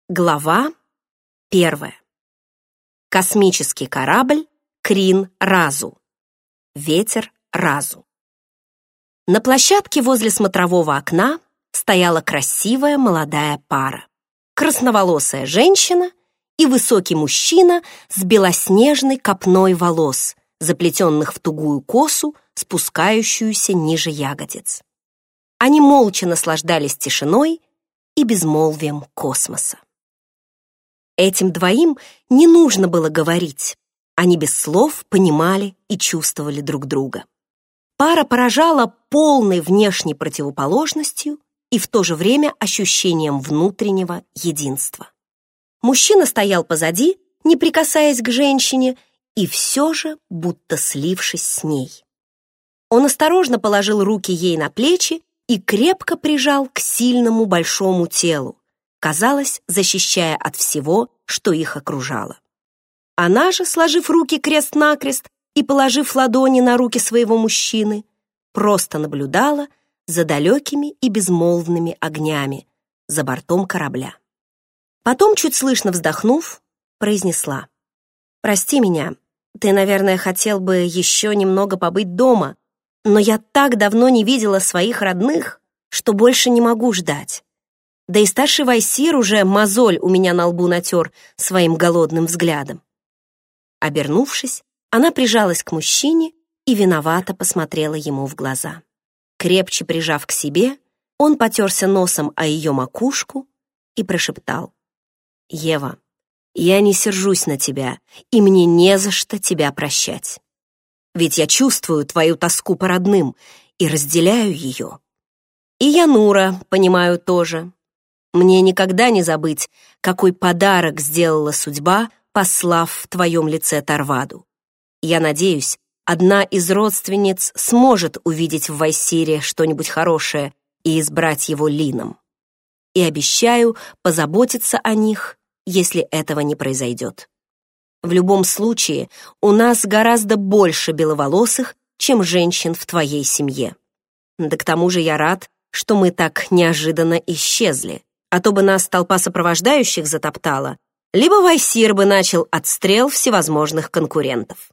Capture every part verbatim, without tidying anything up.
Глава первая. Космический корабль Крин-Разу. Ветер Разу. На площадке возле смотрового окна стояла красивая молодая пара. Красноволосая женщина и высокий мужчина с белоснежной копной волос, заплетенных в тугую косу, спускающуюся ниже ягодиц. Они молча наслаждались тишиной и безмолвием космоса. Этим двоим не нужно было говорить. Они без слов понимали и чувствовали друг друга. Пара поражала полной внешней противоположностью и в то же время ощущением внутреннего единства. Мужчина стоял позади, не прикасаясь к женщине, и все же будто слившись с ней. Он осторожно положил руки ей на плечи и крепко прижал к сильному большому телу, казалось, защищая от всего, что их окружало. Она же, сложив руки крест-накрест и положив ладони на руки своего мужчины, просто наблюдала за далекими и безмолвными огнями за бортом корабля. Потом, чуть слышно вздохнув, произнесла: «Прости меня, ты, наверное, хотел бы еще немного побыть дома, но я так давно не видела своих родных, что больше не могу ждать. Да и старший Вайсир уже мозоль у меня на лбу натер своим голодным взглядом». Обернувшись, она прижалась к мужчине и виновато посмотрела ему в глаза. Крепче прижав к себе, он потерся носом о ее макушку и прошептал: «Ева, я не сержусь на тебя, и мне не за что тебя прощать. Ведь я чувствую твою тоску по родным и разделяю ее. И я, Нура, понимаю тоже. Мне никогда не забыть, какой подарок сделала судьба, послав в твоем лице Тарваду. Я надеюсь, одна из родственниц сможет увидеть в Вайсире что-нибудь хорошее и избрать его Лином. И обещаю позаботиться о них, если этого не произойдет. В любом случае, у нас гораздо больше беловолосых, чем женщин в твоей семье. Да к тому же я рад, что мы так неожиданно исчезли, а то бы нас толпа сопровождающих затоптала, либо Вайсир бы начал отстрел всевозможных конкурентов».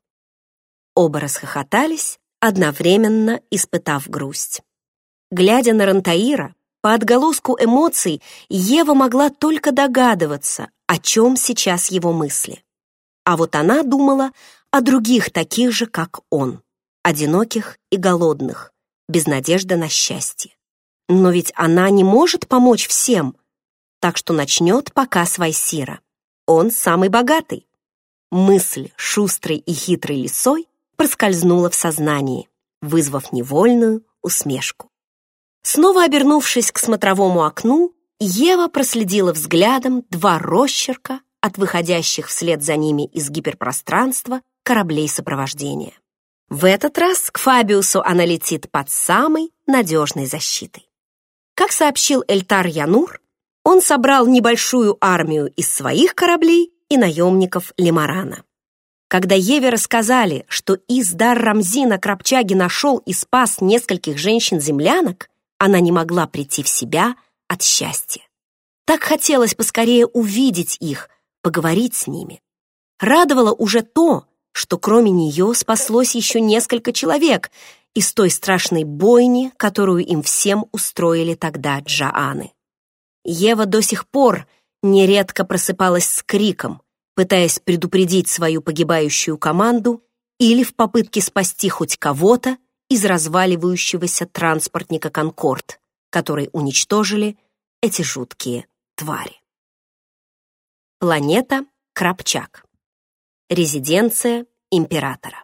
Оба расхохотались, одновременно испытав грусть. Глядя на Рантаира, по отголоску эмоций Ева могла только догадываться, о чем сейчас его мысли. А вот она думала о других таких же, как он, одиноких и голодных, без надежды на счастье. Но ведь она не может помочь всем, так что начнет пока с Вайсира. Он самый богатый. Мысль шустрой и хитрой лисой проскользнула в сознании, вызвав невольную усмешку. Снова обернувшись к смотровому окну, Ева проследила взглядом два росчерка от выходящих вслед за ними из гиперпространства кораблей сопровождения. В этот раз к Фабиусу она летит под самой надежной защитой. Как сообщил Эльтар Янур, он собрал небольшую армию из своих кораблей и наемников Лимарана. Когда Еве рассказали, что Ис-Дар Рамзи на Крапчаге нашел и спас нескольких женщин-землянок, она не могла прийти в себя от счастья. Так хотелось поскорее увидеть их, поговорить с ними. Радовало уже то, что кроме нее спаслось еще несколько человек из той страшной бойни, которую им всем устроили тогда Джааны. Ева до сих пор нередко просыпалась с криком, пытаясь предупредить свою погибающую команду или в попытке спасти хоть кого-то из разваливающегося транспортника «Конкорд», который уничтожили эти жуткие твари. Планета Крапчаг. Резиденция императора.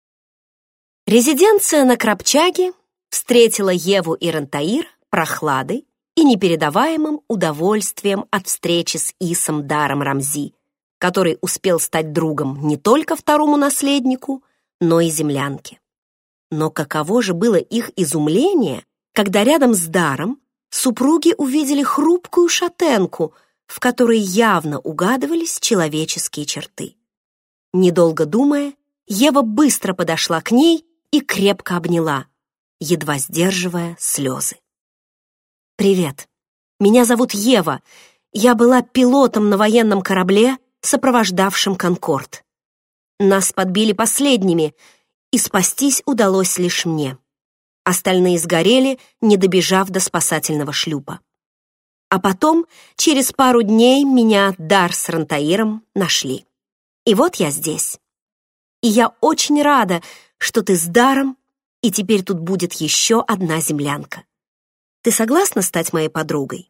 Резиденция на Крапчаге встретила Еву и Рантаира прохладой и непередаваемым удовольствием от встречи с Исом Даром Рамзи, который успел стать другом не только второму наследнику, но и землянке. Но каково же было их изумление, когда рядом с Даром супруги увидели хрупкую шатенку, в которой явно угадывались человеческие черты. Недолго думая, Ева быстро подошла к ней и крепко обняла, едва сдерживая слезы. «Привет, меня зовут Ева. Я была пилотом на военном корабле, сопровождавшим «Конкорд». Нас подбили последними, и спастись удалось лишь мне. Остальные сгорели, не добежав до спасательного шлюпа. А потом, через пару дней, меня Дар с Рантаиром нашли. И вот я здесь. И я очень рада, что ты с Даром, и теперь тут будет еще одна землянка. Ты согласна стать моей подругой?»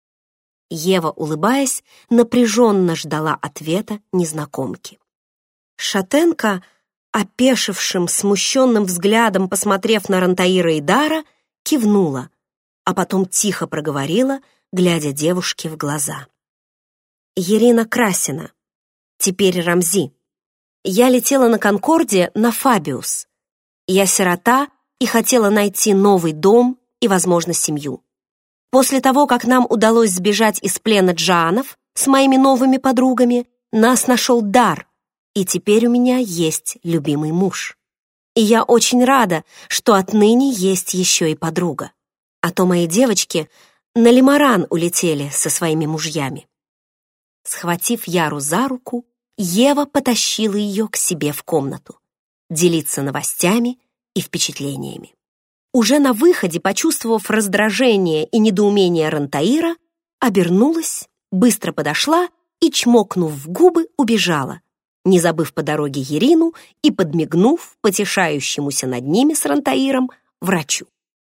Ева, улыбаясь, напряженно ждала ответа незнакомки. Шатенка, опешившим, смущенным взглядом, посмотрев на Рантаира и Дара, кивнула, а потом тихо проговорила, глядя девушке в глаза. «Ирина Красина, теперь Рамзи. Я летела на Конкорде на Фабиус. Я сирота и хотела найти новый дом и, возможно, семью. После того, как нам удалось сбежать из плена джаанов с моими новыми подругами, нас нашел Дар, и теперь у меня есть любимый муж. И я очень рада, что отныне есть еще и подруга. А то мои девочки на Лимаран улетели со своими мужьями». Схватив Яру за руку, Ева потащила ее к себе в комнату, делиться новостями и впечатлениями. Уже на выходе, почувствовав раздражение и недоумение Рантаира, обернулась, быстро подошла и, чмокнув в губы, убежала, не забыв по дороге Ирину и подмигнув потешающемуся над ними с Рантаиром врачу.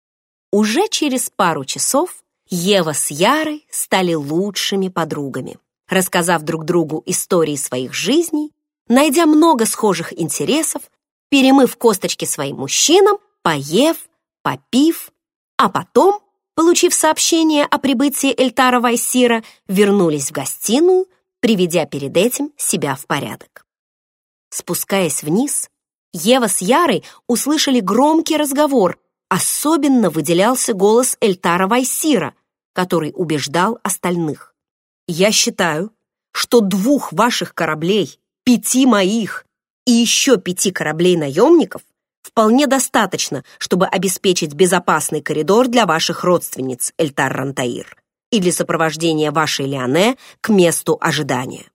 Уже через пару часов Ева с Ярой стали лучшими подругами, рассказав друг другу истории своих жизней, найдя много схожих интересов, перемыв косточки своим мужчинам, поев, попив, а потом, получив сообщение о прибытии Эльтара Вайсира, вернулись в гостиную, приведя перед этим себя в порядок. Спускаясь вниз, Ева с Ярой услышали громкий разговор, особенно выделялся голос Эльтара Вайсира, который убеждал остальных. «Я считаю, что двух ваших кораблей, пяти моих и еще пяти кораблей-наемников вполне достаточно, чтобы обеспечить безопасный коридор для ваших родственниц, Эльтар Рантаир, и для сопровождения вашей Лиане к месту ожидания.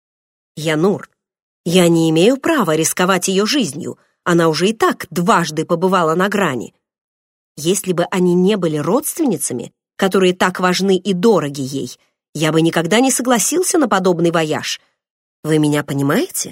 Янур, я не имею права рисковать ее жизнью, она уже и так дважды побывала на грани. Если бы они не были родственницами, которые так важны и дороги ей, я бы никогда не согласился на подобный вояж. Вы меня понимаете?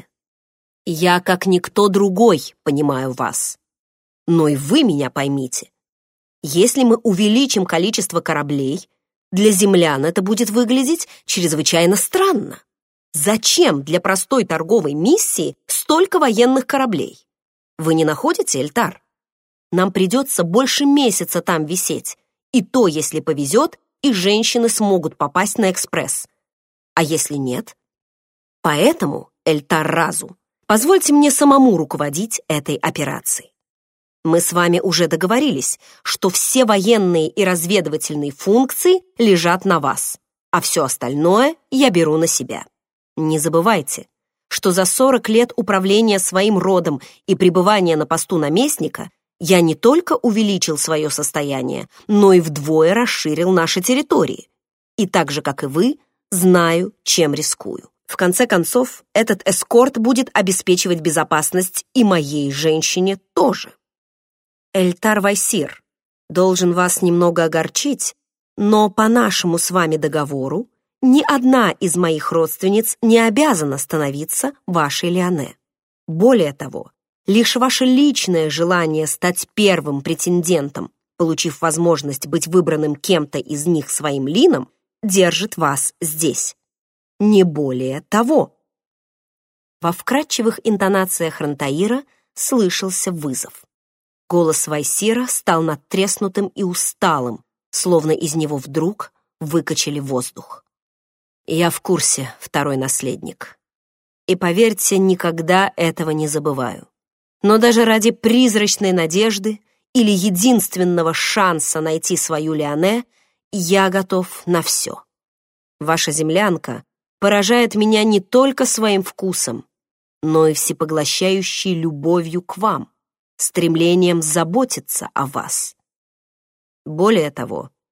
Я, как никто другой, понимаю вас. Но и вы меня поймите. Если мы увеличим количество кораблей, для землян это будет выглядеть чрезвычайно странно. Зачем для простой торговой миссии столько военных кораблей? Вы не находите, Эльтар? Нам придется больше месяца там висеть, и то, если повезет, и женщины смогут попасть на экспресс. А если нет? Поэтому, Эльтар Разу, позвольте мне самому руководить этой операцией. Мы с вами уже договорились, что все военные и разведывательные функции лежат на вас, а все остальное я беру на себя. Не забывайте, что за сорок лет управления своим родом и пребывания на посту наместника я не только увеличил свое состояние, но и вдвое расширил наши территории. И так же, как и вы, знаю, чем рискую. В конце концов, этот эскорт будет обеспечивать безопасность и моей женщине тоже. Эльтар Вайсир, должен вас немного огорчить, но по нашему с вами договору ни одна из моих родственниц не обязана становиться вашей Лиане. Более того, лишь ваше личное желание стать первым претендентом, получив возможность быть выбранным кем-то из них своим лином, держит вас здесь. Не более того. Во вкрадчивых интонациях Рантаира слышался вызов. Голос Вайсира стал надтреснутым и усталым, словно из него вдруг выкачали воздух. Я в курсе, второй наследник. И поверьте, никогда этого не забываю. Но даже ради призрачной надежды или единственного шанса найти свою Лиане я готов на все. Ваша землянка поражает меня не только своим вкусом, но и всепоглощающей любовью к вам, стремлением заботиться о вас. Более того,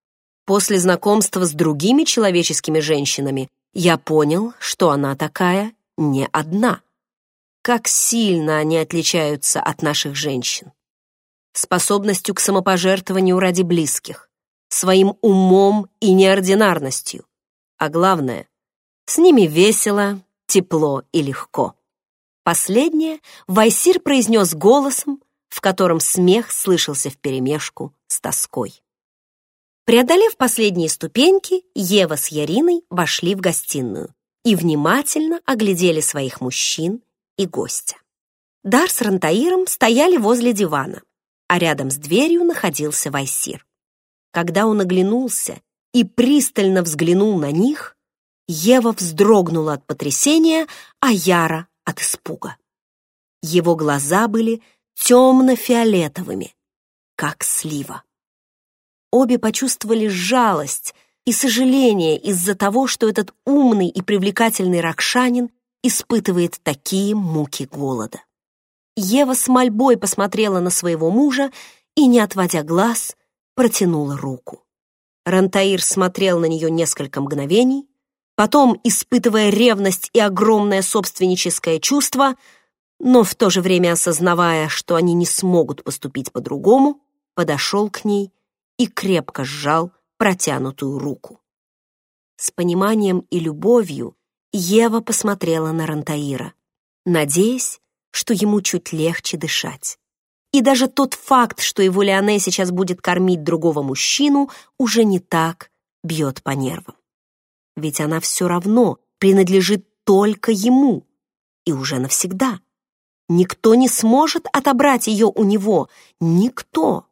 После знакомства с другими человеческими женщинами я понял, что она такая не одна. Как сильно они отличаются от наших женщин. Способностью к самопожертвованию ради близких, своим умом и неординарностью. А главное, с ними весело, тепло и легко. Последнее Вайсир произнес голосом, в котором смех слышался вперемешку с тоской. Преодолев последние ступеньки, Ева с Яриной вошли в гостиную и внимательно оглядели своих мужчин и гостя. Дар с Рантаиром стояли возле дивана, а рядом с дверью находился Вайсир. Когда он оглянулся и пристально взглянул на них, Ева вздрогнула от потрясения, а Яра — от испуга. Его глаза были темно-фиолетовыми, как слива. Обе почувствовали жалость и сожаление из-за того, что этот умный и привлекательный ракшанин испытывает такие муки голода. Ева с мольбой посмотрела на своего мужа и, не отводя глаз, протянула руку. Рантаир смотрел на нее несколько мгновений, потом, испытывая ревность и огромное собственническое чувство, но в то же время осознавая, что они не смогут поступить по-другому, подошел к ней и крепко сжал протянутую руку. С пониманием и любовью Ева посмотрела на Рантаира, надеясь, что ему чуть легче дышать. И даже тот факт, что его Леоне сейчас будет кормить другого мужчину, уже не так бьет по нервам. Ведь она все равно принадлежит только ему, и уже навсегда. Никто не сможет отобрать ее у него, никто.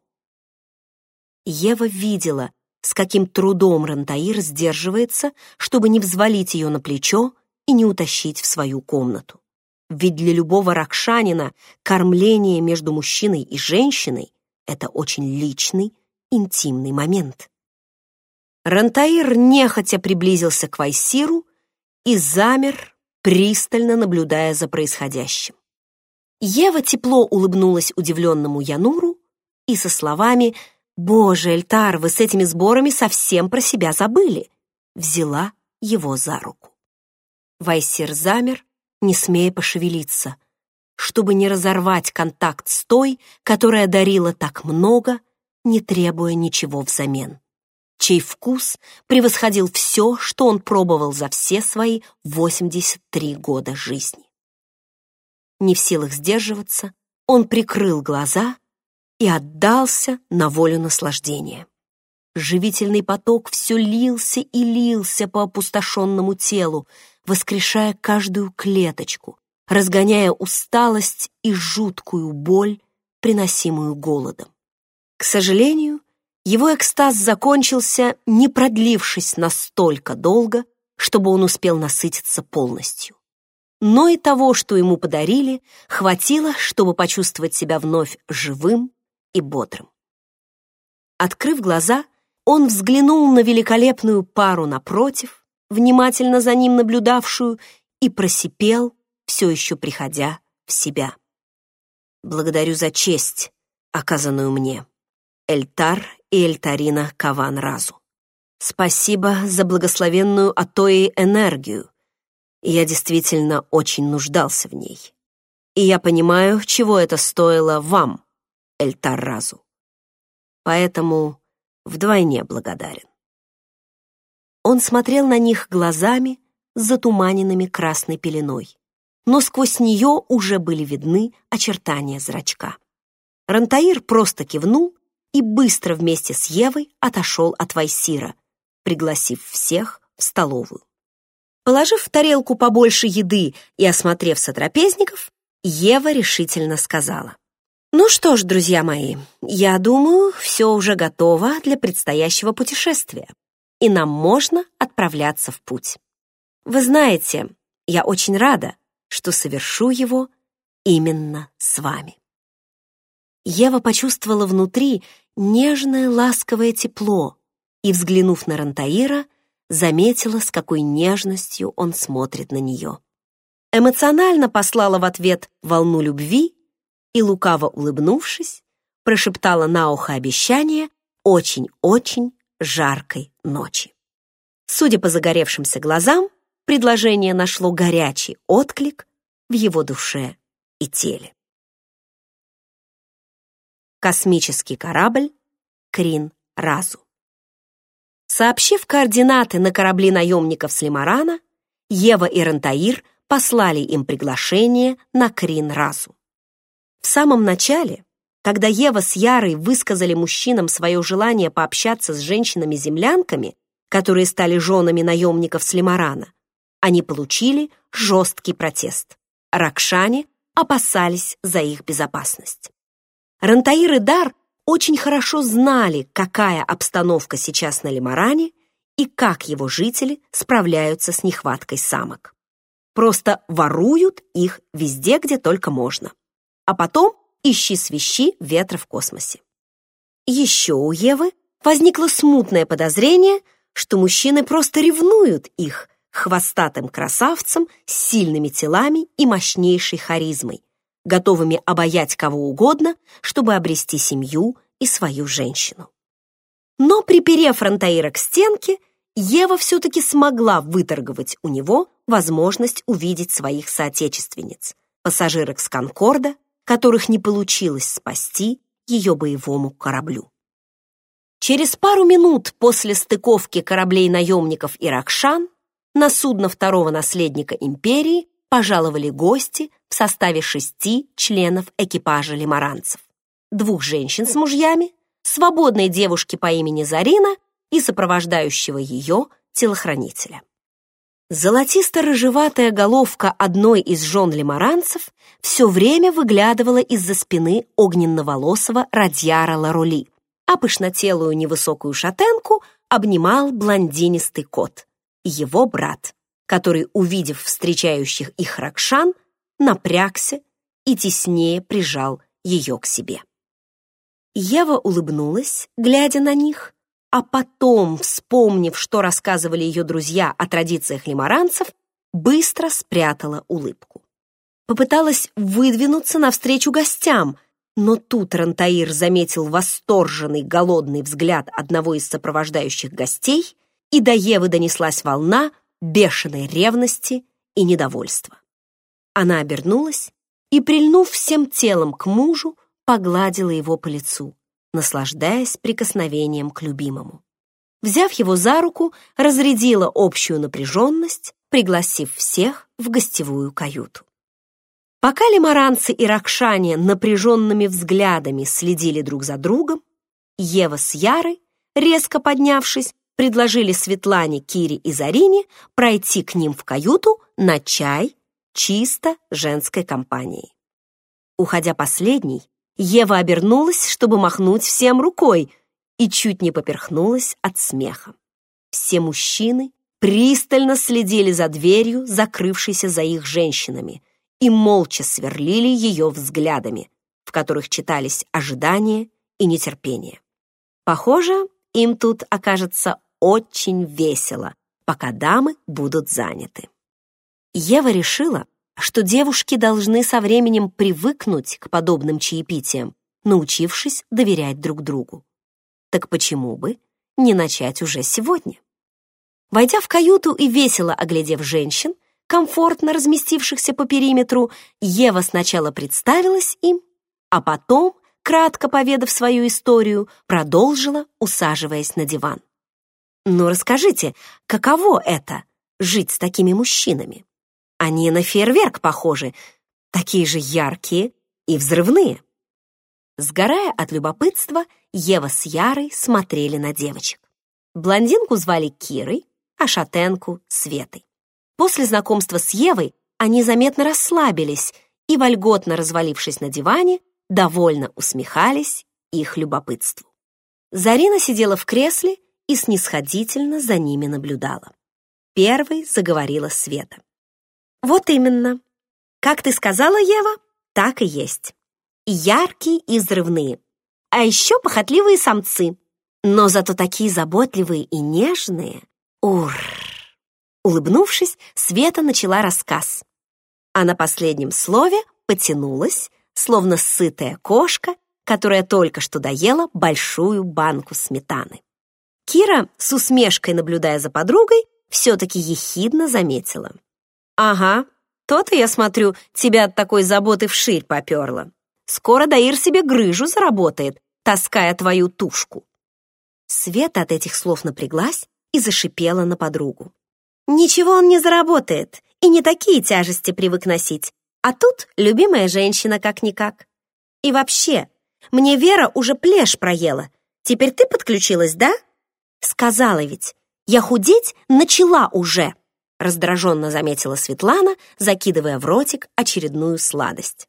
Ева видела, с каким трудом Рантаир сдерживается, чтобы не взвалить ее на плечо и не утащить в свою комнату. Ведь для любого ракшанина кормление между мужчиной и женщиной — это очень личный, интимный момент. Рантаир нехотя приблизился к Вайсиру и замер, пристально наблюдая за происходящим. Ева тепло улыбнулась удивленному Януру и со словами «Боже, Эльтар, вы с этими сборами совсем про себя забыли!» взяла его за руку. Вайсир замер, не смея пошевелиться, чтобы не разорвать контакт с той, которая дарила так много, не требуя ничего взамен, чей вкус превосходил все, что он пробовал за все свои восемьдесят три года жизни. Не в силах сдерживаться, он прикрыл глаза и отдался на волю наслаждения. Живительный поток все лился и лился по опустошенному телу, воскрешая каждую клеточку, разгоняя усталость и жуткую боль, приносимую голодом. К сожалению, его экстаз закончился, не продлившись настолько долго, чтобы он успел насытиться полностью. Но и того, что ему подарили, хватило, чтобы почувствовать себя вновь живым и бодрым. Открыв глаза, он взглянул на великолепную пару напротив, внимательно за ним наблюдавшую, и просипел, все еще приходя в себя. «Благодарю за честь, оказанную мне, Эльтар и Эльтарина Каван-Разу. Спасибо за благословенную Атои энергию. Я действительно очень нуждался в ней. И я понимаю, чего это стоило вам, Эльтар-Разу. Поэтому вдвойне благодарен». Он смотрел на них глазами, затуманенными красной пеленой, но сквозь нее уже были видны очертания зрачка. Рантаир просто кивнул и быстро вместе с Евой отошел от Вайсира, пригласив всех в столовую. Положив в тарелку побольше еды и осмотрев сотрапезников, Ева решительно сказала: «Ну что ж, друзья мои, я думаю, все уже готово для предстоящего путешествия, и нам можно отправляться в путь. Вы знаете, я очень рада, что совершу его именно с вами». Ева почувствовала внутри нежное ласковое тепло и, взглянув на Рантаира, заметила, с какой нежностью он смотрит на нее. Эмоционально послала в ответ волну любви и, лукаво улыбнувшись, прошептала на ухо обещание очень-очень жаркой ночи. Судя по загоревшимся глазам, предложение нашло горячий отклик в его душе и теле. Космический корабль Крин Разу. Сообщив координаты на корабли наемников с Лимарана, Ева и Рантаир послали им приглашение на Крин Разу. В самом начале, когда Ева с Ярой высказали мужчинам свое желание пообщаться с женщинами-землянками, которые стали женами наемников с Лимарана, они получили жесткий протест. Ракшане опасались за их безопасность. Рантаир и Дар очень хорошо знали, какая обстановка сейчас на Лимаране и как его жители справляются с нехваткой самок. Просто воруют их везде, где только можно. А потом ищи свищи ветра в космосе. Еще у Евы возникло смутное подозрение, что мужчины просто ревнуют их хвостатым красавцам с сильными телами и мощнейшей харизмой, готовыми обаять кого угодно, чтобы обрести семью и свою женщину. Но, приперев Рантаира к стенке, Ева все-таки смогла выторговать у него возможность увидеть своих соотечественниц, пассажирок с Конкорда, которых не получилось спасти ее боевому кораблю. Через пару минут после стыковки кораблей наемников и Ракшан на судно второго наследника империи пожаловали гости в составе шести членов экипажа лимаранцев, двух женщин с мужьями, свободной девушки по имени Зарина и сопровождающего ее телохранителя. Золотисто-рыжеватая головка одной из жен лимаранцев все время выглядывала из-за спины огненно-волосого Радьяра Ларули, а пышнотелую невысокую шатенку обнимал блондинистый кот, его брат, который, увидев встречающих их Ракшан, напрягся и теснее прижал ее к себе. Ева улыбнулась, глядя на них, а потом, вспомнив, что рассказывали ее друзья о традициях лимаранцев, быстро спрятала улыбку. Попыталась выдвинуться навстречу гостям, но тут Рантаир заметил восторженный голодный взгляд одного из сопровождающих гостей, и до Евы донеслась волна бешеной ревности и недовольства. Она обернулась и, прильнув всем телом к мужу, погладила его по лицу, наслаждаясь прикосновением к любимому. Взяв его за руку, разрядила общую напряженность, пригласив всех в гостевую каюту. Пока лимаранцы и ракшане напряженными взглядами следили друг за другом, Ева с Ярой, резко поднявшись, предложили Светлане, Кире и Зарине пройти к ним в каюту на чай чисто женской компанией. Уходя последней, Ева обернулась, чтобы махнуть всем рукой, и чуть не поперхнулась от смеха. Все мужчины пристально следили за дверью, закрывшейся за их женщинами, и молча сверлили ее взглядами, в которых читались ожидание и нетерпение. Похоже, им тут окажется очень весело, пока дамы будут заняты. Ева решила, что девушки должны со временем привыкнуть к подобным чаепитиям, научившись доверять друг другу. Так почему бы не начать уже сегодня? Войдя в каюту и весело оглядев женщин, комфортно разместившихся по периметру, Ева сначала представилась им, а потом, кратко поведав свою историю, продолжила, усаживаясь на диван. «Ну, расскажите, каково это — жить с такими мужчинами? Они на фейерверк похожи, такие же яркие и взрывные». Сгорая от любопытства, Ева с Ярой смотрели на девочек. Блондинку звали Кирой, а шатенку — Светой. После знакомства с Евой они заметно расслабились и, вольготно развалившись на диване, довольно усмехались их любопытству. Зарина сидела в кресле и снисходительно за ними наблюдала. Первой заговорила Света. «Вот именно. Как ты сказала, Ева, так и есть. И яркие, и взрывные. А еще похотливые самцы. Но зато такие заботливые и нежные. Ур!» Улыбнувшись, Света начала рассказ. А на последнем слове потянулась, словно сытая кошка, которая только что доела большую банку сметаны. Кира, с усмешкой наблюдая за подругой, все-таки ехидно заметила. «Ага, то-то, я смотрю, тебя от такой заботы вширь поперло. Скоро Даир себе грыжу заработает, таская твою тушку». Света от этих слов напряглась и зашипела на подругу. «Ничего он не заработает, и не такие тяжести привык носить. А тут любимая женщина как-никак. И вообще, мне Вера уже плешь проела. Теперь ты подключилась, да? Сказала ведь, я худеть начала уже», раздраженно заметила Светлана, закидывая в ротик очередную сладость.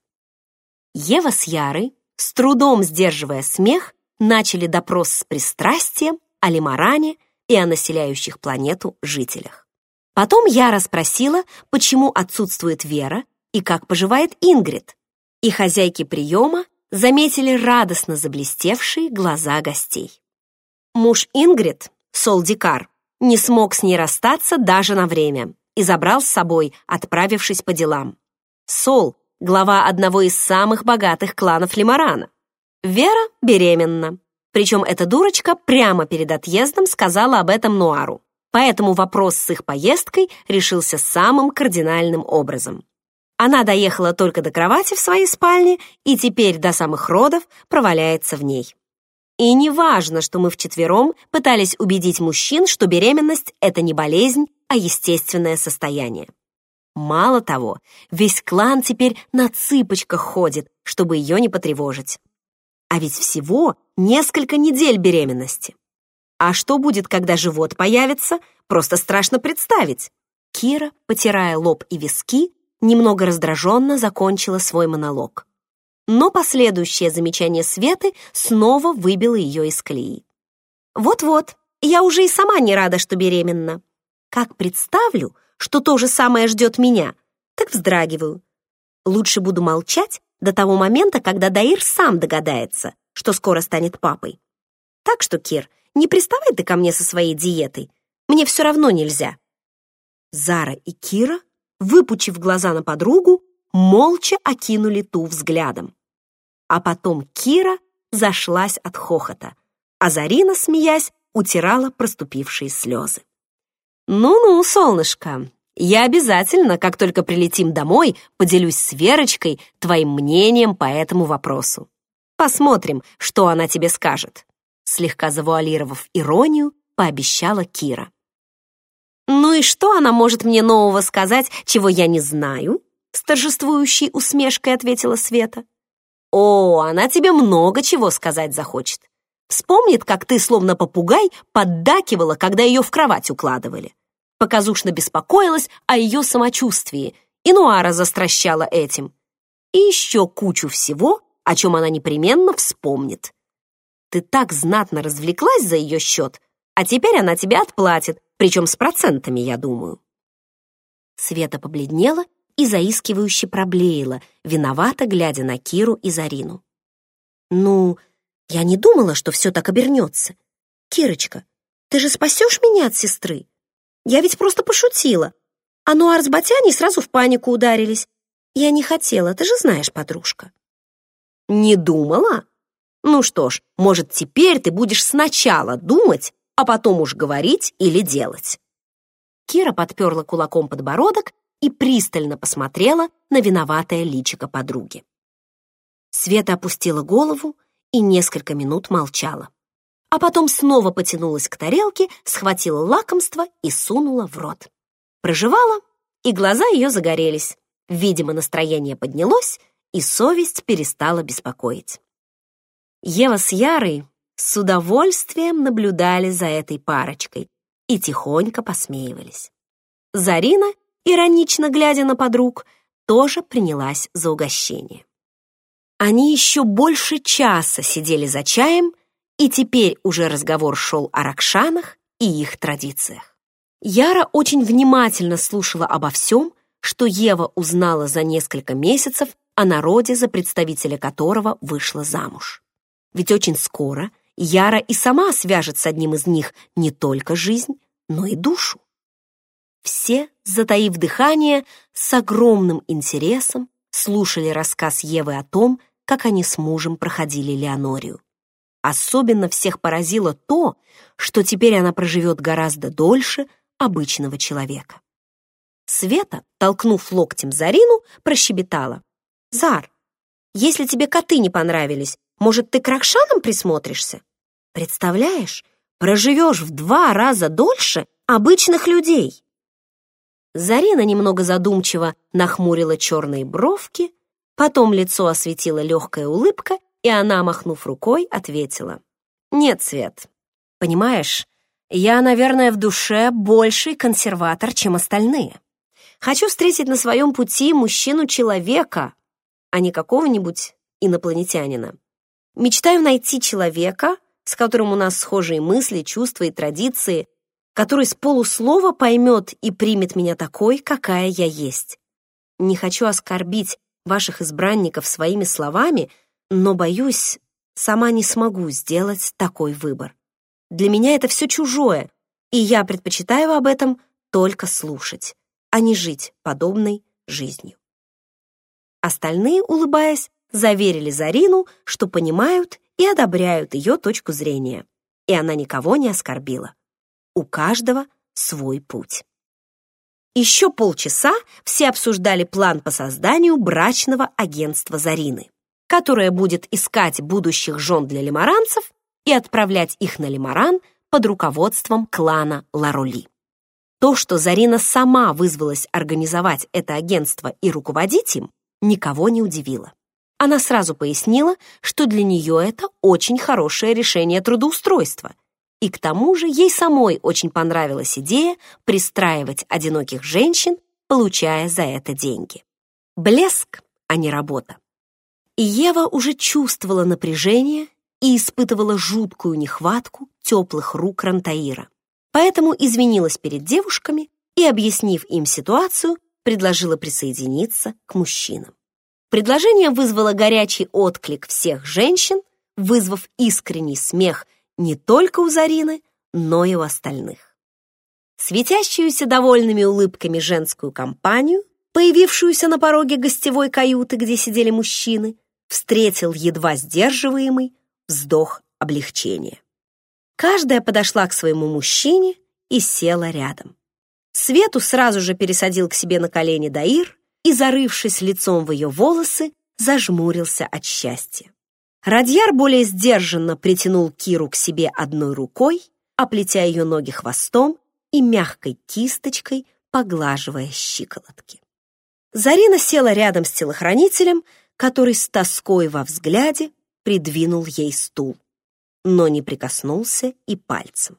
Ева с Ярой, с трудом сдерживая смех, начали допрос с пристрастием о лимаране и о населяющих планету жителях. Потом Яра спросила, почему отсутствует Вера и как поживает Ингрид, и хозяйки приема заметили радостно заблестевшие глаза гостей. Муж Ингрид, Сол Дикар, не смог с ней расстаться даже на время и забрал с собой, отправившись по делам. Сол — глава одного из самых богатых кланов Лимарана. Вера беременна. Причем эта дурочка прямо перед отъездом сказала об этом Нуару. Поэтому вопрос с их поездкой решился самым кардинальным образом. Она доехала только до кровати в своей спальне и теперь до самых родов проваляется в ней. И не важно, что мы вчетвером пытались убедить мужчин, что беременность — это не болезнь, а естественное состояние. Мало того, весь клан теперь на цыпочках ходит, чтобы ее не потревожить. А ведь всего несколько недель беременности. А что будет, когда живот появится, просто страшно представить. Кира, потирая лоб и виски, немного раздраженно закончила свой монолог. Но последующее замечание Светы снова выбило ее из колеи. «Вот-вот, я уже и сама не рада, что беременна. Как представлю, что то же самое ждет меня, так вздрагиваю. Лучше буду молчать до того момента, когда Даир сам догадается, что скоро станет папой. Так что, Кир, не приставай ты ко мне со своей диетой. Мне все равно нельзя». Зара и Кира, выпучив глаза на подругу, молча окинули ту взглядом. А потом Кира зашлась от хохота, а Зарина, смеясь, утирала проступившие слезы. «Ну-ну, солнышко, я обязательно, как только прилетим домой, поделюсь с Верочкой твоим мнением по этому вопросу. Посмотрим, что она тебе скажет», слегка завуалировав иронию, пообещала Кира. «Ну и что она может мне нового сказать, чего я не знаю?» С торжествующей усмешкой ответила Света. «О, она тебе много чего сказать захочет. Вспомнит, как ты, словно попугай, поддакивала, когда ее в кровать укладывали. Показушно беспокоилась о ее самочувствии, и Нуара застращала этим. И еще кучу всего, о чем она непременно вспомнит. Ты так знатно развлеклась за ее счет, а теперь она тебе отплатит, причем с процентами, я думаю». Света побледнела и заискивающе проблеяла, виновато глядя на Киру и Зарину. «Ну, я не думала, что все так обернется. Кирочка, ты же спасешь меня от сестры? Я ведь просто пошутила. А Нуар с Батяней сразу в панику ударились. Я не хотела, ты же знаешь, подружка». «Не думала? Ну что ж, может, теперь ты будешь сначала думать, а потом уж говорить или делать». Кира подперла кулаком подбородок и пристально посмотрела на виноватое личико подруги. Света опустила голову и несколько минут молчала, а потом снова потянулась к тарелке, схватила лакомство и сунула в рот. Прожевала, и глаза ее загорелись. Видимо, настроение поднялось, и совесть перестала беспокоить. Ева с Ярой с удовольствием наблюдали за этой парочкой и тихонько посмеивались. Зарина, иронично глядя на подруг, тоже принялась за угощение. Они еще больше часа сидели за чаем, и теперь уже разговор шел о Ракшанах и их традициях. Яра очень внимательно слушала обо всем, что Ева узнала за несколько месяцев о народе, за представителя которого вышла замуж. Ведь очень скоро Яра и сама свяжет с одним из них не только жизнь, но и душу. Все, затаив дыхание, с огромным интересом слушали рассказ Евы о том, как они с мужем проходили Леонорию. Особенно всех поразило то, что теперь она проживет гораздо дольше обычного человека. Света, толкнув локтем Зарину, прощебетала: «Зар, если тебе коты не понравились, может, ты к Ракшанам присмотришься? Представляешь, проживешь в два раза дольше обычных людей». Зарина немного задумчиво нахмурила черные бровки, потом лицо осветила легкая улыбка, и она, махнув рукой, ответила: «Нет, Свет, понимаешь, я, наверное, в душе больший консерватор, чем остальные. Хочу встретить на своем пути мужчину-человека, а не какого-нибудь инопланетянина. Мечтаю найти человека, с которым у нас схожие мысли, чувства и традиции, который с полуслова поймет и примет меня такой, какая я есть. Не хочу оскорбить ваших избранников своими словами, но, боюсь, сама не смогу сделать такой выбор. Для меня это все чужое, и я предпочитаю об этом только слушать, а не жить подобной жизнью». Остальные, улыбаясь, заверили Зарину, что понимают и одобряют ее точку зрения, и она никого не оскорбила. У каждого свой путь. Еще полчаса все обсуждали план по созданию брачного агентства Зарины, которое будет искать будущих жен для лимаранцев и отправлять их на Лимаран под руководством клана Лароли. То, что Зарина сама вызвалась организовать это агентство и руководить им, никого не удивило. Она сразу пояснила, что для нее это очень хорошее решение трудоустройства, и к тому же ей самой очень понравилась идея пристраивать одиноких женщин, получая за это деньги. Блеск, а не работа. И Ева уже чувствовала напряжение и испытывала жуткую нехватку теплых рук Рантаира. Поэтому извинилась перед девушками и, объяснив им ситуацию, предложила присоединиться к мужчинам. Предложение вызвало горячий отклик всех женщин, вызвав искренний смех не только у Зарины, но и у остальных. Светящуюся довольными улыбками женскую компанию, появившуюся на пороге гостевой каюты, где сидели мужчины, встретил едва сдерживаемый вздох облегчения. Каждая подошла к своему мужчине и села рядом. Свету сразу же пересадил к себе на колени Даир и, зарывшись лицом в ее волосы, зажмурился от счастья. Радьяр более сдержанно притянул Киру к себе одной рукой, оплетя ее ноги хвостом и мягкой кисточкой поглаживая щиколотки. Зарина села рядом с телохранителем, который с тоской во взгляде придвинул ей стул, но не прикоснулся и пальцем.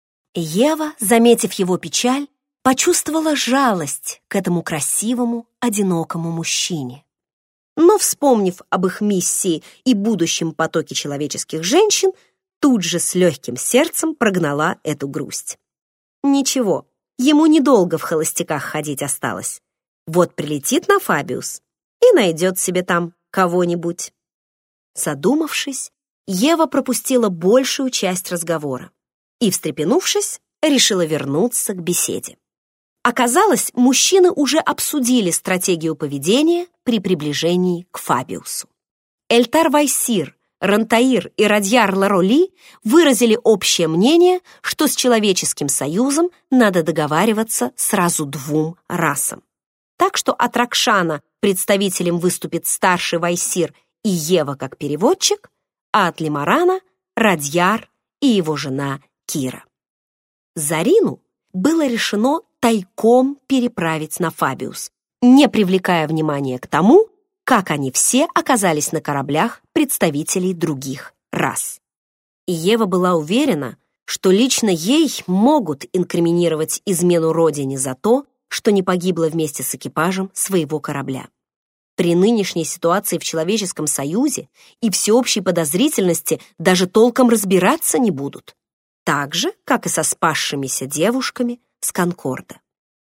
Ева, заметив его печаль, почувствовала жалость к этому красивому, одинокому мужчине. Но, вспомнив об их миссии и будущем потоке человеческих женщин, тут же с легким сердцем прогнала эту грусть. Ничего, ему недолго в холостяках ходить осталось. Вот прилетит на Фабиус и найдет себе там кого-нибудь. Задумавшись, Ева пропустила большую часть разговора и, встрепенувшись, решила вернуться к беседе. Оказалось, мужчины уже обсудили стратегию поведения при приближении к Фабиусу. Эльтар Вайсир, Рантаир и Радьяр Лароли выразили общее мнение, что с человеческим союзом надо договариваться сразу двум расам. Так что от Ракшана представителем выступит старший Вайсир и Ева как переводчик, а от Лимарана — Радьяр и его жена Кира. Зарину было решено тайком переправить на Фабиус, не привлекая внимания к тому, как они все оказались на кораблях представителей других рас. И Ева была уверена, что лично ей могут инкриминировать измену родине за то, что не погибла вместе с экипажем своего корабля. При нынешней ситуации в Человеческом Союзе и всеобщей подозрительности даже толком разбираться не будут, так же, как и со спасшимися девушками с Конкорда.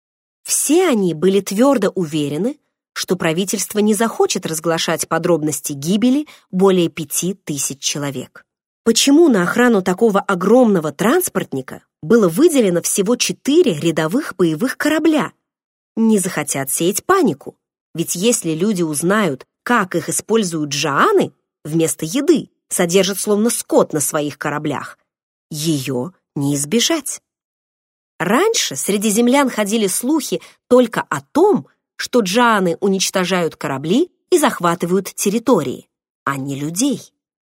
Все они были твердо уверены, что правительство не захочет разглашать подробности гибели более пяти тысяч человек. Почему на охрану такого огромного транспортника было выделено всего четыре рядовых боевых корабля? Не захотят сеять панику, ведь если люди узнают, как их используют джааны вместо еды, содержат словно скот на своих кораблях. Ее не избежать. Раньше среди землян ходили слухи только о том, что джааны уничтожают корабли и захватывают территории, а не людей.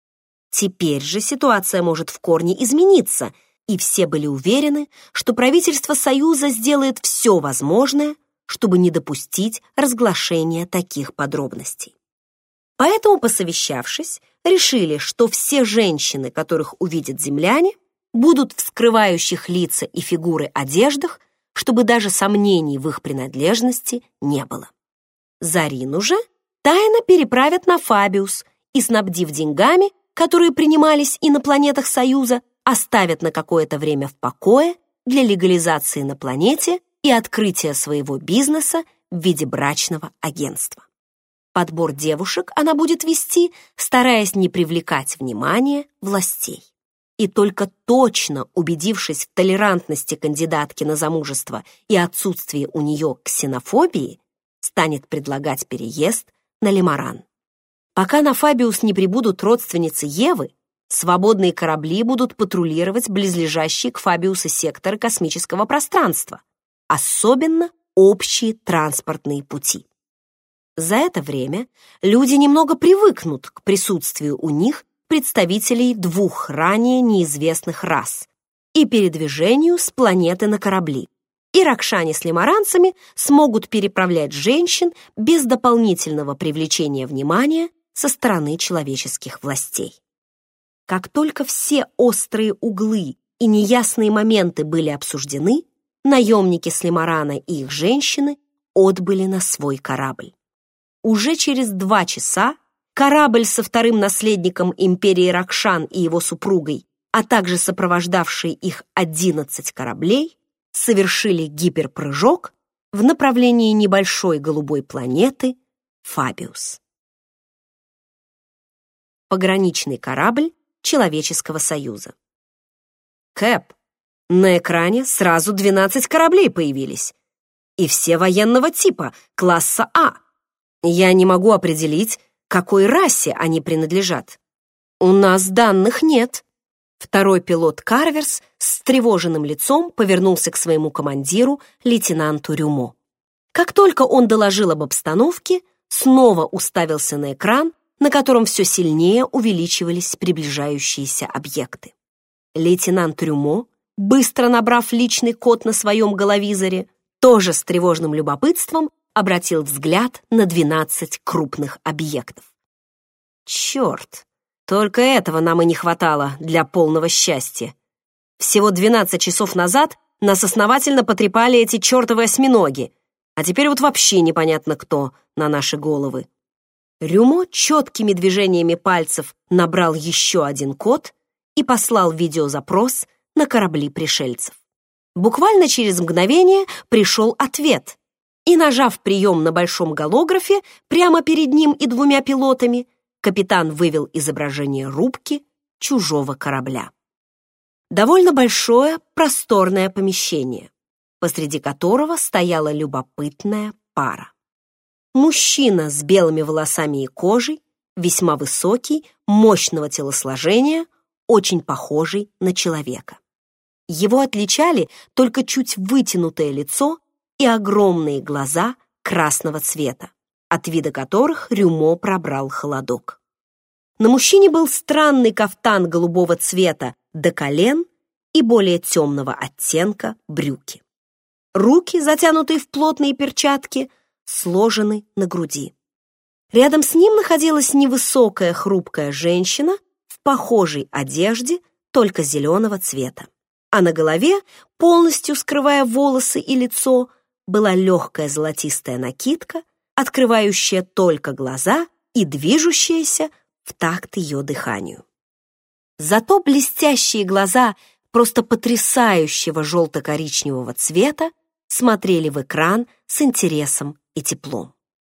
Теперь же ситуация может в корне измениться, и все были уверены, что правительство Союза сделает все возможное, чтобы не допустить разглашения таких подробностей. Поэтому, посовещавшись, решили, что все женщины, которых увидят земляне, будут в скрывающих лица и фигуры одеждах, чтобы даже сомнений в их принадлежности не было. Зарину же тайно переправят на Фабиус и, снабдив деньгами, которые принимались и на планетах Союза, оставят на какое-то время в покое для легализации на планете и открытия своего бизнеса в виде брачного агентства. Подбор девушек она будет вести, стараясь не привлекать внимание властей. И только точно убедившись в толерантности кандидатки на замужество и отсутствии у нее ксенофобии, станет предлагать переезд на Лимаран. Пока на Фабиус не прибудут родственницы Евы, свободные корабли будут патрулировать близлежащие к Фабиусу секторы космического пространства, особенно общие транспортные пути. За это время люди немного привыкнут к присутствию у них представителей двух ранее неизвестных рас и передвижению с планеты на корабли. И ракшане с лимаранцами смогут переправлять женщин без дополнительного привлечения внимания со стороны человеческих властей. Как только все острые углы и неясные моменты были обсуждены, наемники с Лимарана и их женщины отбыли на свой корабль. Уже через два часа корабль со вторым наследником империи Ракшан и его супругой, а также сопровождавшие их одиннадцать кораблей, совершили гиперпрыжок в направлении небольшой голубой планеты Фабиус. Пограничный корабль Человеческого Союза. Кэп, на экране сразу двенадцать кораблей появились, и все военного типа, класса А. Я не могу определить, какой расе они принадлежат. У нас данных нет. Второй пилот Карверс с встревоженным лицом повернулся к своему командиру, лейтенанту Рюмо. Как только он доложил об обстановке, снова уставился на экран, на котором все сильнее увеличивались приближающиеся объекты. Лейтенант Рюмо, быстро набрав личный код на своем головизоре, тоже с тревожным любопытством обратил взгляд на двенадцать крупных объектов. Черт, только этого нам и не хватало для полного счастья. Всего двенадцать часов назад нас основательно потрепали эти чертовы осьминоги, а теперь вот вообще непонятно кто на наши головы. Рюмо четкими движениями пальцев набрал еще один код и послал видеозапрос на корабли пришельцев. Буквально через мгновение пришел ответ, и, нажав прием на большом голографе прямо перед ним и двумя пилотами, капитан вывел изображение рубки чужого корабля. Довольно большое, просторное помещение, посреди которого стояла любопытная пара. Мужчина с белыми волосами и кожей, весьма высокий, мощного телосложения, очень похожий на человека. Его отличали только чуть вытянутое лицо и огромные глаза красного цвета, от вида которых Рюмо пробрал холодок. На мужчине был странный кафтан голубого цвета до колен и более темного оттенка брюки. Руки, затянутые в плотные перчатки, сложены на груди. Рядом с ним находилась невысокая хрупкая женщина в похожей одежде, только зеленого цвета. А на голове, полностью скрывая волосы и лицо, была легкая золотистая накидка, открывающая только глаза и движущаяся в такт ее дыханию. Зато блестящие глаза просто потрясающего желто-коричневого цвета смотрели в экран с интересом и теплом.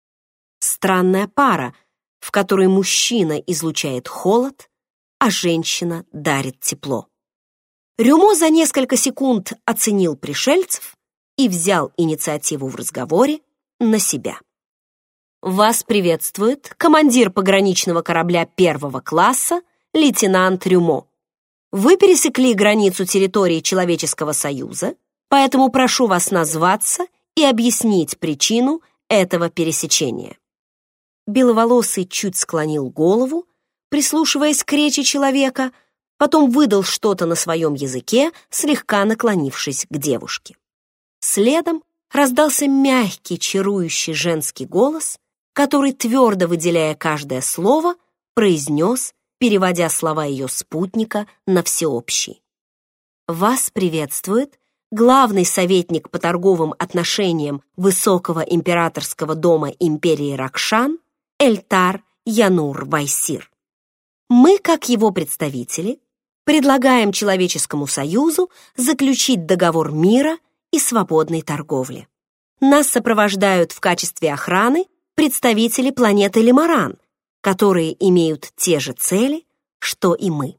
Странная пара, в которой мужчина излучает холод, а женщина дарит тепло. Рюмо за несколько секунд оценил пришельцев и взял инициативу в разговоре на себя. «Вас приветствует командир пограничного корабля первого класса лейтенант Рюмо. Вы пересекли границу территории Человеческого Союза, поэтому прошу вас назваться и объяснить причину этого пересечения». Беловолосый чуть склонил голову, прислушиваясь к речи человека, потом выдал что-то на своем языке, слегка наклонившись к девушке. Следом раздался мягкий, чарующий женский голос, который, твердо выделяя каждое слово, произнес, переводя слова ее спутника на всеобщий. «Вас приветствует главный советник по торговым отношениям Высокого императорского дома империи Ракшан Эльтар Янур-Вайсир. Мы, как его представители, предлагаем Человеческому Союзу заключить договор мира и свободной торговли. Нас сопровождают в качестве охраны представители планеты Лимаран, которые имеют те же цели, что и мы».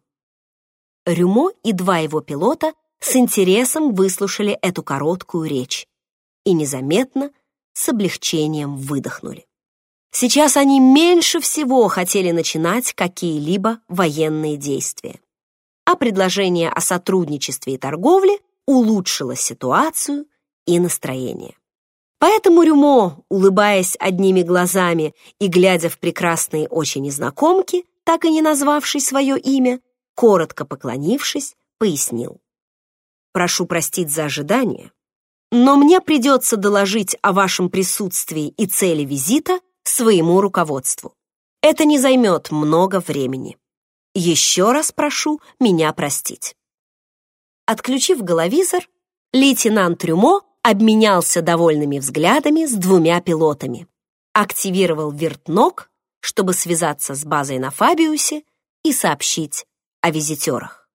Рюмо и два его пилота с интересом выслушали эту короткую речь и незаметно, с облегчением выдохнули. Сейчас они меньше всего хотели начинать какие-либо военные действия, а предложение о сотрудничестве и торговле улучшило ситуацию и настроение. Поэтому Рюмо, улыбаясь одними глазами и глядя в прекрасные очи незнакомки, так и не назвавшей свое имя, коротко поклонившись, пояснил: «Прошу простить за ожидание, но мне придется доложить о вашем присутствии и цели визита своему руководству. Это не займет много времени. Еще раз прошу меня простить». Отключив головизор, лейтенант Рюмо обменялся довольными взглядами с двумя пилотами, активировал вертног, чтобы связаться с базой на Фабиусе и сообщить о визитерах.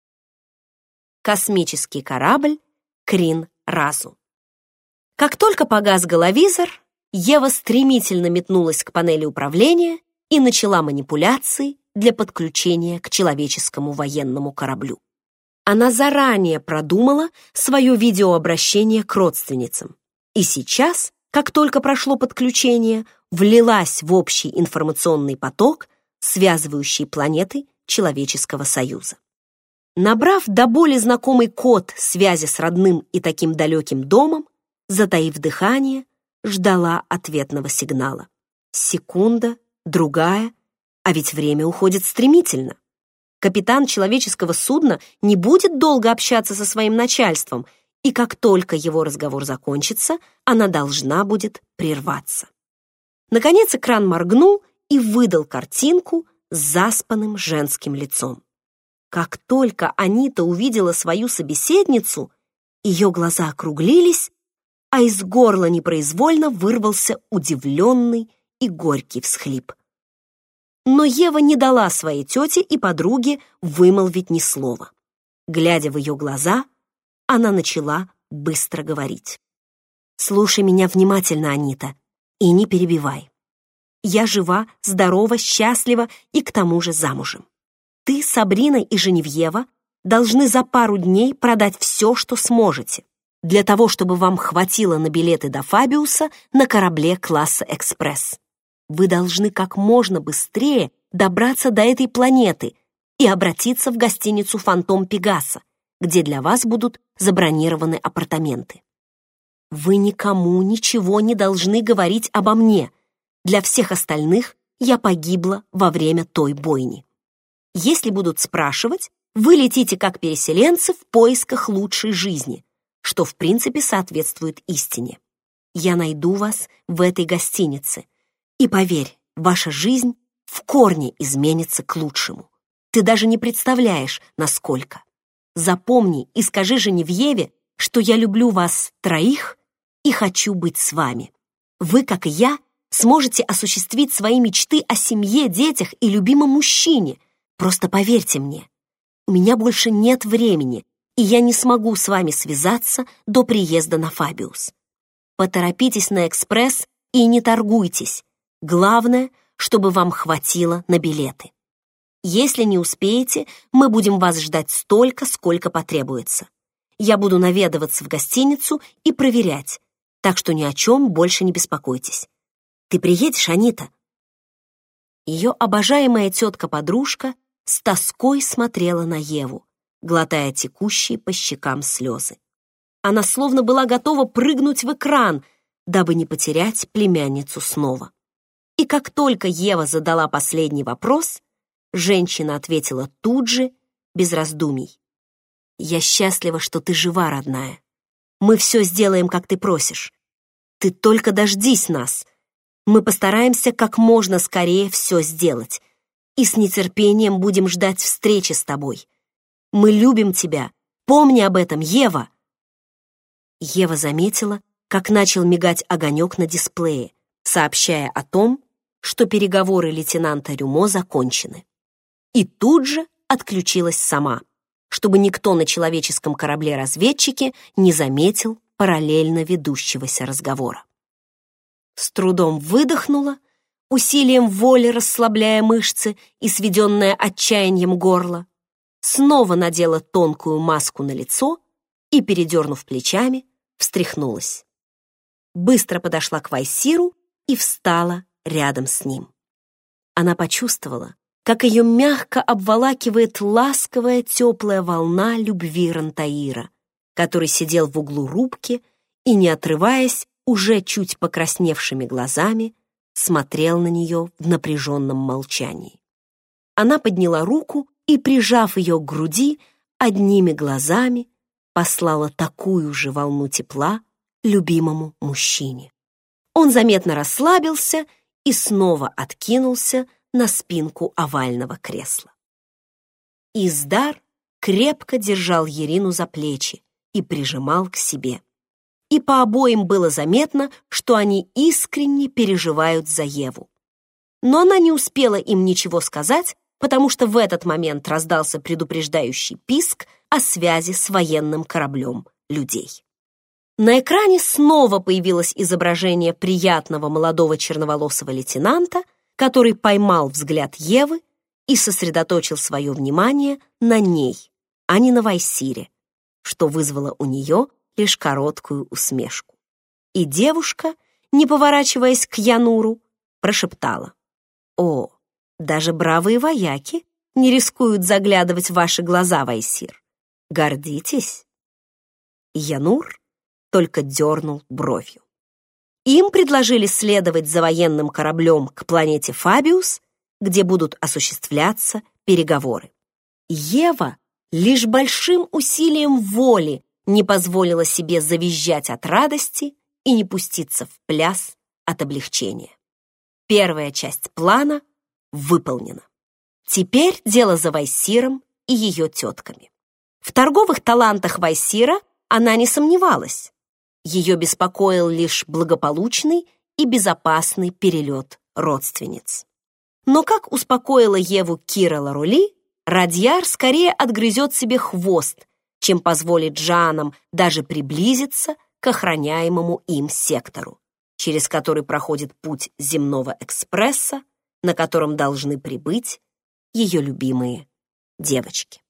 Космический корабль Крин Разу. Как только погас головизор, Ева стремительно метнулась к панели управления и начала манипуляции для подключения к человеческому военному кораблю. Она заранее продумала свое видеообращение к родственницам, и сейчас, как только прошло подключение, влилась в общий информационный поток, связывающий планеты Человеческого Союза. Набрав до боли знакомый код связи с родным и таким далеким домом, затаив дыхание, ждала ответного сигнала. Секунда, другая, а ведь время уходит стремительно. Капитан человеческого судна не будет долго общаться со своим начальством, и как только его разговор закончится, она должна будет прерваться. Наконец экран моргнул и выдал картинку с заспанным женским лицом. Как только Анита увидела свою собеседницу, ее глаза округлились, а из горла непроизвольно вырвался удивленный и горький всхлип. Но Ева не дала своей тете и подруге вымолвить ни слова. Глядя в ее глаза, она начала быстро говорить. «Слушай меня внимательно, Анита, и не перебивай. Я жива, здорова, счастлива и к тому же замужем. Ты, Сабрина и Женевьева должны за пару дней продать все, что сможете, для того, чтобы вам хватило на билеты до Фабиуса на корабле класса «Экспресс». Вы должны как можно быстрее добраться до этой планеты и обратиться в гостиницу «Фантом Пегаса», где для вас будут забронированы апартаменты. Вы никому ничего не должны говорить обо мне. Для всех остальных я погибла во время той бойни. Если будут спрашивать, вы летите как переселенцы в поисках лучшей жизни, что в принципе соответствует истине. Я найду вас в этой гостинице. И поверь, ваша жизнь в корне изменится к лучшему. Ты даже не представляешь, насколько. Запомни и скажи Женевьеве, что я люблю вас троих и хочу быть с вами. Вы, как и я, сможете осуществить свои мечты о семье, детях и любимом мужчине. Просто поверьте мне, у меня больше нет времени, и я не смогу с вами связаться до приезда на Фабиус. Поторопитесь на экспресс и не торгуйтесь. Главное, чтобы вам хватило на билеты. Если не успеете, мы будем вас ждать столько, сколько потребуется. Я буду наведываться в гостиницу и проверять, так что ни о чем больше не беспокойтесь. Ты приедешь, Анита?» Ее обожаемая тетка-подружка с тоской смотрела на Еву, глотая текущие по щекам слезы. Она словно была готова прыгнуть в экран, дабы не потерять племянницу снова. И как только Ева задала последний вопрос, женщина ответила тут же, без раздумий. «Я счастлива, что ты жива, родная. Мы все сделаем, как ты просишь. Ты только дождись нас. Мы постараемся как можно скорее все сделать. И с нетерпением будем ждать встречи с тобой. Мы любим тебя. Помни об этом, Ева!» Ева заметила, как начал мигать огонек на дисплее, сообщая о том, что переговоры лейтенанта Рюмо закончены. И тут же отключилась сама, чтобы никто на человеческом корабле-разведчике не заметил параллельно ведущегося разговора. С трудом выдохнула, усилием воли расслабляя мышцы и сведенное отчаянием горло, снова надела тонкую маску на лицо и, передернув плечами, встряхнулась. Быстро подошла к Вайсиру и встала рядом с ним. Она почувствовала, как ее мягко обволакивает ласковая теплая волна любви Рантаира, который сидел в углу рубки и, не отрываясь, уже чуть покрасневшими глазами, смотрел на нее в напряженном молчании. Она подняла руку и, прижав ее к груди, одними глазами послала такую же волну тепла любимому мужчине. Он заметно расслабился и снова откинулся на спинку овального кресла. Издар крепко держал Ирину за плечи и прижимал к себе. И по обоим было заметно, что они искренне переживают за Еву. Но она не успела им ничего сказать, потому что в этот момент раздался предупреждающий писк о связи с военным кораблем людей. На экране снова появилось изображение приятного молодого черноволосого лейтенанта, который поймал взгляд Евы и сосредоточил свое внимание на ней, а не на Вайсире, что вызвало у нее лишь короткую усмешку. И девушка, не поворачиваясь к Януру, прошептала: «О, даже бравые вояки не рискуют заглядывать в ваши глаза, Вайсир. Гордитесь?» Янур только дернул бровью. Им предложили следовать за военным кораблем к планете Фабиус, где будут осуществляться переговоры. Ева лишь большим усилием воли не позволила себе завизжать от радости и не пуститься в пляс от облегчения. Первая часть плана выполнена. Теперь дело за Вайсиром и ее тетками. В торговых талантах Вайсира она не сомневалась. Ее беспокоил лишь благополучный и безопасный перелет родственниц. Но, как успокоила Еву Кира Ларули, Радьяр скорее отгрызет себе хвост, чем позволит Джанам даже приблизиться к охраняемому им сектору, через который проходит путь земного экспресса, на котором должны прибыть ее любимые девочки.